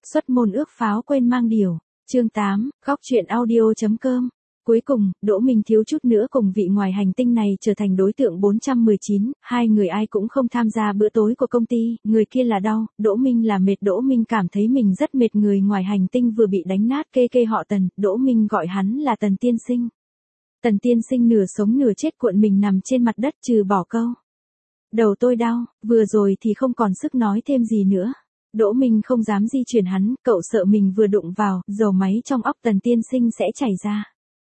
Xuất môn ước pháo quên mang điều. Chương 8, góc truyện audio.com. Cuối cùng, Đỗ Minh thiếu chút nữa cùng vị ngoài hành tinh này trở thành đối tượng 419, hai người ai cũng không tham gia bữa tối của công ty, người kia là đau, Đỗ Minh là mệt. Đỗ Minh cảm thấy mình rất mệt. Người ngoài hành tinh vừa bị đánh nát kê họ Tần, Đỗ Minh gọi hắn là Tần tiên sinh. Tần tiên sinh nửa sống nửa chết cuộn mình nằm trên mặt đất trừ bỏ câu. Đầu tôi đau, vừa rồi thì không còn sức nói thêm gì nữa. Đỗ Minh không dám di chuyển hắn, cậu sợ mình vừa đụng vào, dầu máy trong óc Tần tiên sinh sẽ chảy ra.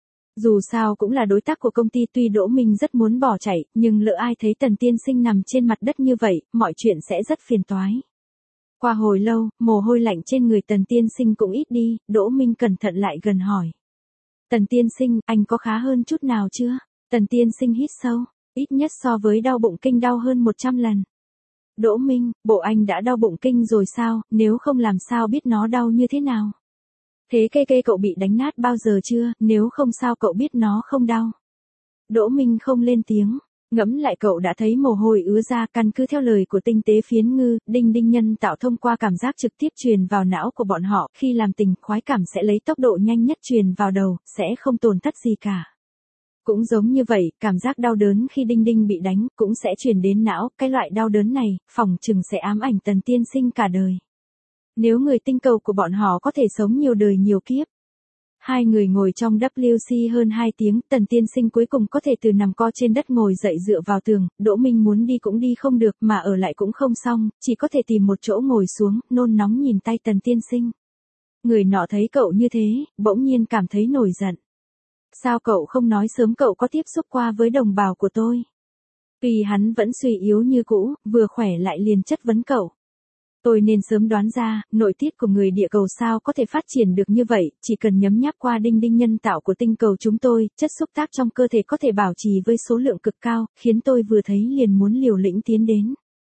Dù sao cũng là đối tác của công ty, tuy Đỗ Minh rất muốn bỏ chạy, nhưng lỡ ai thấy Tần tiên sinh nằm trên mặt đất như vậy, mọi chuyện sẽ rất phiền toái. Qua hồi lâu, mồ hôi lạnh trên người Tần tiên sinh cũng ít đi, Đỗ Minh cẩn thận lại gần hỏi. Tần tiên sinh, anh có khá hơn chút nào chưa? Tần tiên sinh hít sâu, ít nhất so với đau bụng kinh đau hơn 100 lần. Đỗ Minh, bộ anh đã đau bụng kinh rồi sao, nếu không làm sao biết nó đau như thế nào? Thế kê cậu bị đánh nát bao giờ chưa, nếu không sao cậu biết nó không đau? Đỗ Minh không lên tiếng, ngẫm lại cậu đã thấy mồ hôi ứa ra. Căn cứ theo lời của tinh tế phiến ngư, đinh nhân tạo thông qua cảm giác trực tiếp truyền vào não của bọn họ, khi làm tình, khoái cảm sẽ lấy tốc độ nhanh nhất truyền vào đầu, sẽ không tổn thất gì cả. Cũng giống như vậy, cảm giác đau đớn khi đinh bị đánh, cũng sẽ truyền đến não, cái loại đau đớn này, phỏng chừng sẽ ám ảnh Tần tiên sinh cả đời. Nếu người tinh cầu của bọn họ có thể sống nhiều đời nhiều kiếp. Hai người ngồi trong WC hơn 2 tiếng, Tần tiên sinh cuối cùng có thể từ nằm co trên đất ngồi dậy dựa vào tường, Đỗ Minh muốn đi cũng đi không được, mà ở lại cũng không xong, chỉ có thể tìm một chỗ ngồi xuống, nôn nóng nhìn tay Tần tiên sinh. Người nọ thấy cậu như thế, bỗng nhiên cảm thấy nổi giận. Sao cậu không nói sớm, cậu có tiếp xúc qua với đồng bào của tôi? Vì hắn vẫn suy yếu như cũ, vừa khỏe lại liền chất vấn cậu. Tôi nên sớm đoán ra, nội tiết của người địa cầu sao có thể phát triển được như vậy, chỉ cần nhấm nháp qua đinh nhân tạo của tinh cầu chúng tôi, chất xúc tác trong cơ thể có thể bảo trì với số lượng cực cao, khiến tôi vừa thấy liền muốn liều lĩnh tiến đến.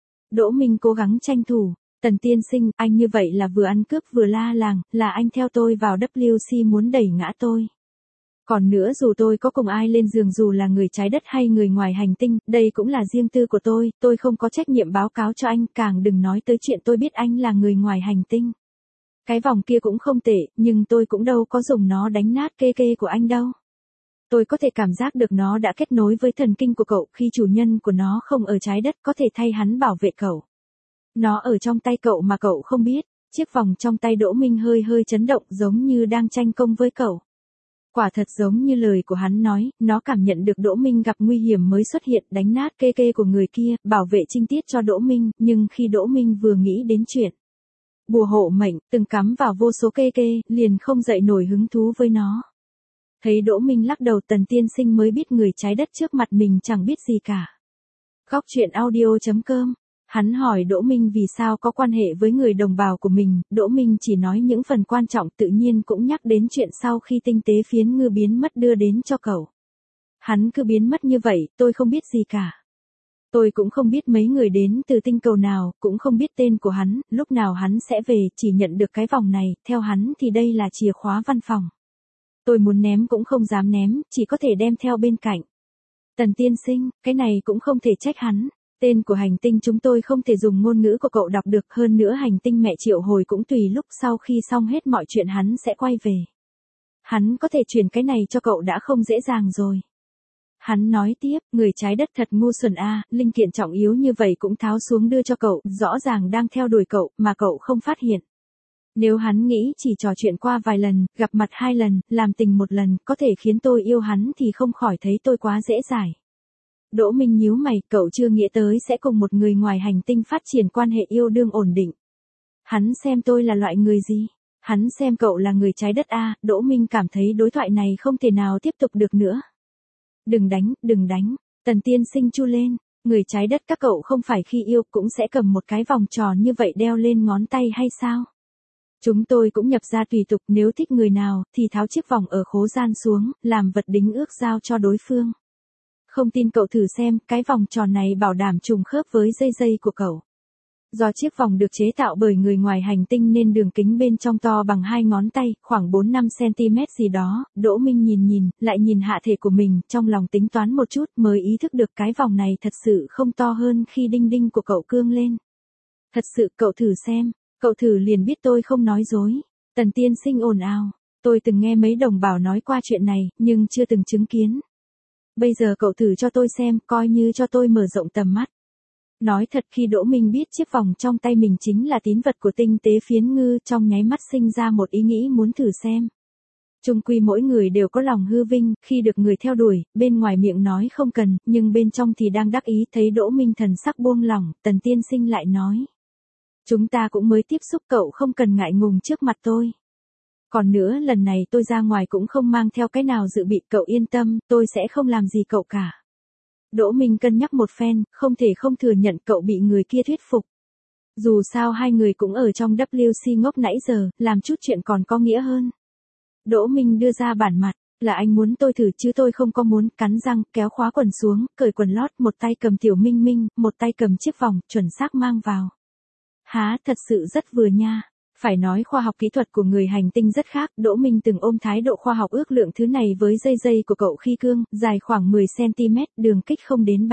Đỗ Minh cố gắng tranh thủ. Tần tiên sinh, anh như vậy là vừa ăn cướp vừa la làng, là anh theo tôi vào WC muốn đẩy ngã tôi. Còn nữa, dù tôi có cùng ai lên giường, dù là người trái đất hay người ngoài hành tinh, đây cũng là riêng tư của tôi không có trách nhiệm báo cáo cho anh, càng đừng nói tới chuyện tôi biết anh là người ngoài hành tinh. Cái vòng kia cũng không tệ, nhưng tôi cũng đâu có dùng nó đánh nát kê của anh đâu. Tôi có thể cảm giác được nó đã kết nối với thần kinh của cậu, khi chủ nhân của nó không ở trái đất có thể thay hắn bảo vệ cậu. Nó ở trong tay cậu mà cậu không biết. Chiếc vòng trong tay Đỗ Minh hơi chấn động, giống như đang tranh công với cậu. Quả thật giống như lời của hắn nói, nó cảm nhận được Đỗ Minh gặp nguy hiểm mới xuất hiện, đánh nát kê của người kia, bảo vệ trinh tiết cho Đỗ Minh, nhưng khi Đỗ Minh vừa nghĩ đến chuyện bùa hộ mệnh, từng cắm vào vô số kê, liền không dậy nổi hứng thú với nó. Thấy Đỗ Minh lắc đầu, Tần tiên sinh mới biết người trái đất trước mặt mình chẳng biết gì cả. Góc truyện audio.com. Hắn hỏi Đỗ Minh vì sao có quan hệ với người đồng bào của mình, Đỗ Minh chỉ nói những phần quan trọng, tự nhiên cũng nhắc đến chuyện sau khi tinh tế phiến ngư biến mất đưa đến cho cậu. Hắn cứ biến mất như vậy, tôi không biết gì cả. Tôi cũng không biết mấy người đến từ tinh cầu nào, cũng không biết tên của hắn, lúc nào hắn sẽ về, chỉ nhận được cái vòng này, theo hắn thì đây là chìa khóa văn phòng. Tôi muốn ném cũng không dám ném, chỉ có thể đem theo bên cạnh. Tần tiên sinh, cái này cũng không thể trách hắn. Tên của hành tinh chúng tôi không thể dùng ngôn ngữ của cậu đọc được, hơn nữa hành tinh mẹ triệu hồi cũng tùy lúc sau khi xong hết mọi chuyện hắn sẽ quay về. Hắn có thể truyền cái này cho cậu đã không dễ dàng rồi. Hắn nói tiếp, người trái đất thật ngu xuẩn a, linh kiện trọng yếu như vậy cũng tháo xuống đưa cho cậu, rõ ràng đang theo đuổi cậu, mà cậu không phát hiện. Nếu hắn nghĩ chỉ trò chuyện qua vài lần, gặp mặt 2 lần, làm tình 1 lần, có thể khiến tôi yêu hắn thì không khỏi thấy tôi quá dễ dãi. Đỗ Minh nhíu mày, cậu chưa nghĩ tới sẽ cùng một người ngoài hành tinh phát triển quan hệ yêu đương ổn định. Hắn xem tôi là loại người gì? Hắn xem cậu là người trái đất a, Đỗ Minh cảm thấy đối thoại này không thể nào tiếp tục được nữa. Đừng đánh, Tần tiên sinh chu lên, người trái đất các cậu không phải khi yêu cũng sẽ cầm một cái vòng tròn như vậy đeo lên ngón tay hay sao? Chúng tôi cũng nhập ra tùy tục, nếu thích người nào thì tháo chiếc vòng ở khố gian xuống, làm vật đính ước giao cho đối phương. Không tin cậu thử xem, cái vòng tròn này bảo đảm trùng khớp với dây của cậu. Do chiếc vòng được chế tạo bởi người ngoài hành tinh nên đường kính bên trong to bằng 2 ngón tay, khoảng 4-5 cm gì đó, Đỗ Minh nhìn, lại nhìn hạ thể của mình, trong lòng tính toán một chút mới ý thức được cái vòng này thật sự không to hơn khi đinh của cậu cương lên. Thật sự, cậu thử xem. Cậu thử liền biết tôi không nói dối. Tần tiên sinh ồn ào. Tôi từng nghe mấy đồng bào nói qua chuyện này, nhưng chưa từng chứng kiến. Bây giờ cậu thử cho tôi xem, coi như cho tôi mở rộng tầm mắt. Nói thật khi Đỗ Minh biết chiếc vòng trong tay mình chính là tín vật của tinh tế phiến ngư, trong nháy mắt sinh ra một ý nghĩ muốn thử xem. Chung quy mỗi người đều có lòng hư vinh, khi được người theo đuổi, bên ngoài miệng nói không cần, nhưng bên trong thì đang đắc ý. Thấy Đỗ Minh thần sắc buông lỏng, Tần tiên sinh lại nói. Chúng ta cũng mới tiếp xúc, cậu không cần ngại ngùng trước mặt tôi. Còn nữa lần này tôi ra ngoài cũng không mang theo cái nào dự bị, cậu yên tâm, tôi sẽ không làm gì cậu cả. Đỗ Minh cân nhắc một phen, không thể không thừa nhận cậu bị người kia thuyết phục. Dù sao hai người cũng ở trong WC ngốc nãy giờ, làm chút chuyện còn có nghĩa hơn. Đỗ Minh đưa ra bản mặt, là anh muốn tôi thử chứ tôi không có muốn, cắn răng, kéo khóa quần xuống, cởi quần lót, một tay cầm Tiểu Minh Minh, một tay cầm chiếc vòng, chuẩn xác mang vào. Há, thật sự rất vừa nha. Phải nói khoa học kỹ thuật của người hành tinh rất khác, Đỗ Minh từng ôm thái độ khoa học ước lượng thứ này với dây của cậu khi cương, dài khoảng 10cm, đường kích không đến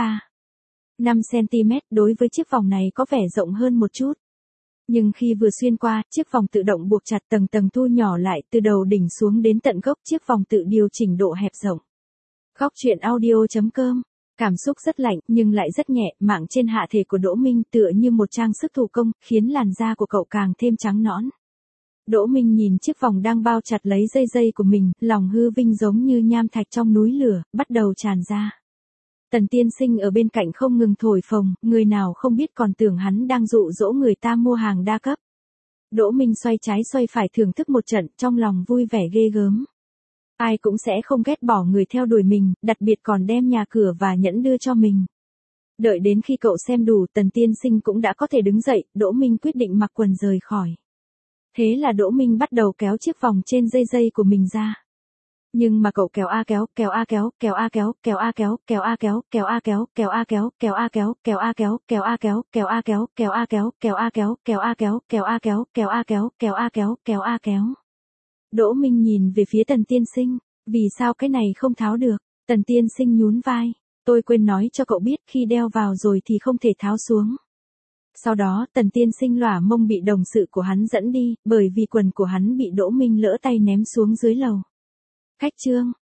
5cm, đối với chiếc vòng này có vẻ rộng hơn một chút. Nhưng khi vừa xuyên qua, chiếc vòng tự động buộc chặt tầng thu nhỏ lại, từ đầu đỉnh xuống đến tận gốc, chiếc vòng tự điều chỉnh độ hẹp rộng. Góc truyện audio.com. Cảm xúc rất lạnh, nhưng lại rất nhẹ, mạng trên hạ thể của Đỗ Minh tựa như một trang sức thủ công, khiến làn da của cậu càng thêm trắng nõn. Đỗ Minh nhìn chiếc vòng đang bao chặt lấy dây của mình, lòng hư vinh giống như nham thạch trong núi lửa, bắt đầu tràn ra. Tần tiên sinh ở bên cạnh không ngừng thổi phồng, người nào không biết còn tưởng hắn đang dụ dỗ người ta mua hàng đa cấp. Đỗ Minh xoay trái xoay phải thưởng thức một trận, trong lòng vui vẻ ghê gớm. Ai cũng sẽ không ghét bỏ người theo đuổi mình, đặc biệt còn đem nhà cửa và nhẫn đưa cho mình. Đợi đến khi cậu xem đủ, Tần tiên sinh cũng đã có thể đứng dậy, Đỗ Minh quyết định mặc quần rời khỏi. Thế là Đỗ Minh bắt đầu kéo chiếc vòng trên dây của mình ra. Nhưng mà cậu kéo a kéo, kéo a kéo, kéo a kéo, kéo a kéo, kéo a kéo, kéo a kéo, kéo a kéo, kéo a kéo, kéo a kéo, kéo a kéo, kéo a kéo, kéo a kéo, kéo a kéo, kéo a kéo, kéo a kéo, kéo a kéo, kéo a kéo, kéo a kéo. Đỗ Minh nhìn về phía Tần tiên sinh, vì sao cái này không tháo được? Tần tiên sinh nhún vai, tôi quên nói cho cậu biết, khi đeo vào rồi thì không thể tháo xuống. Sau đó Tần tiên sinh lỏa mông bị đồng sự của hắn dẫn đi, bởi vì quần của hắn bị Đỗ Minh lỡ tay ném xuống dưới lầu. Khách trương,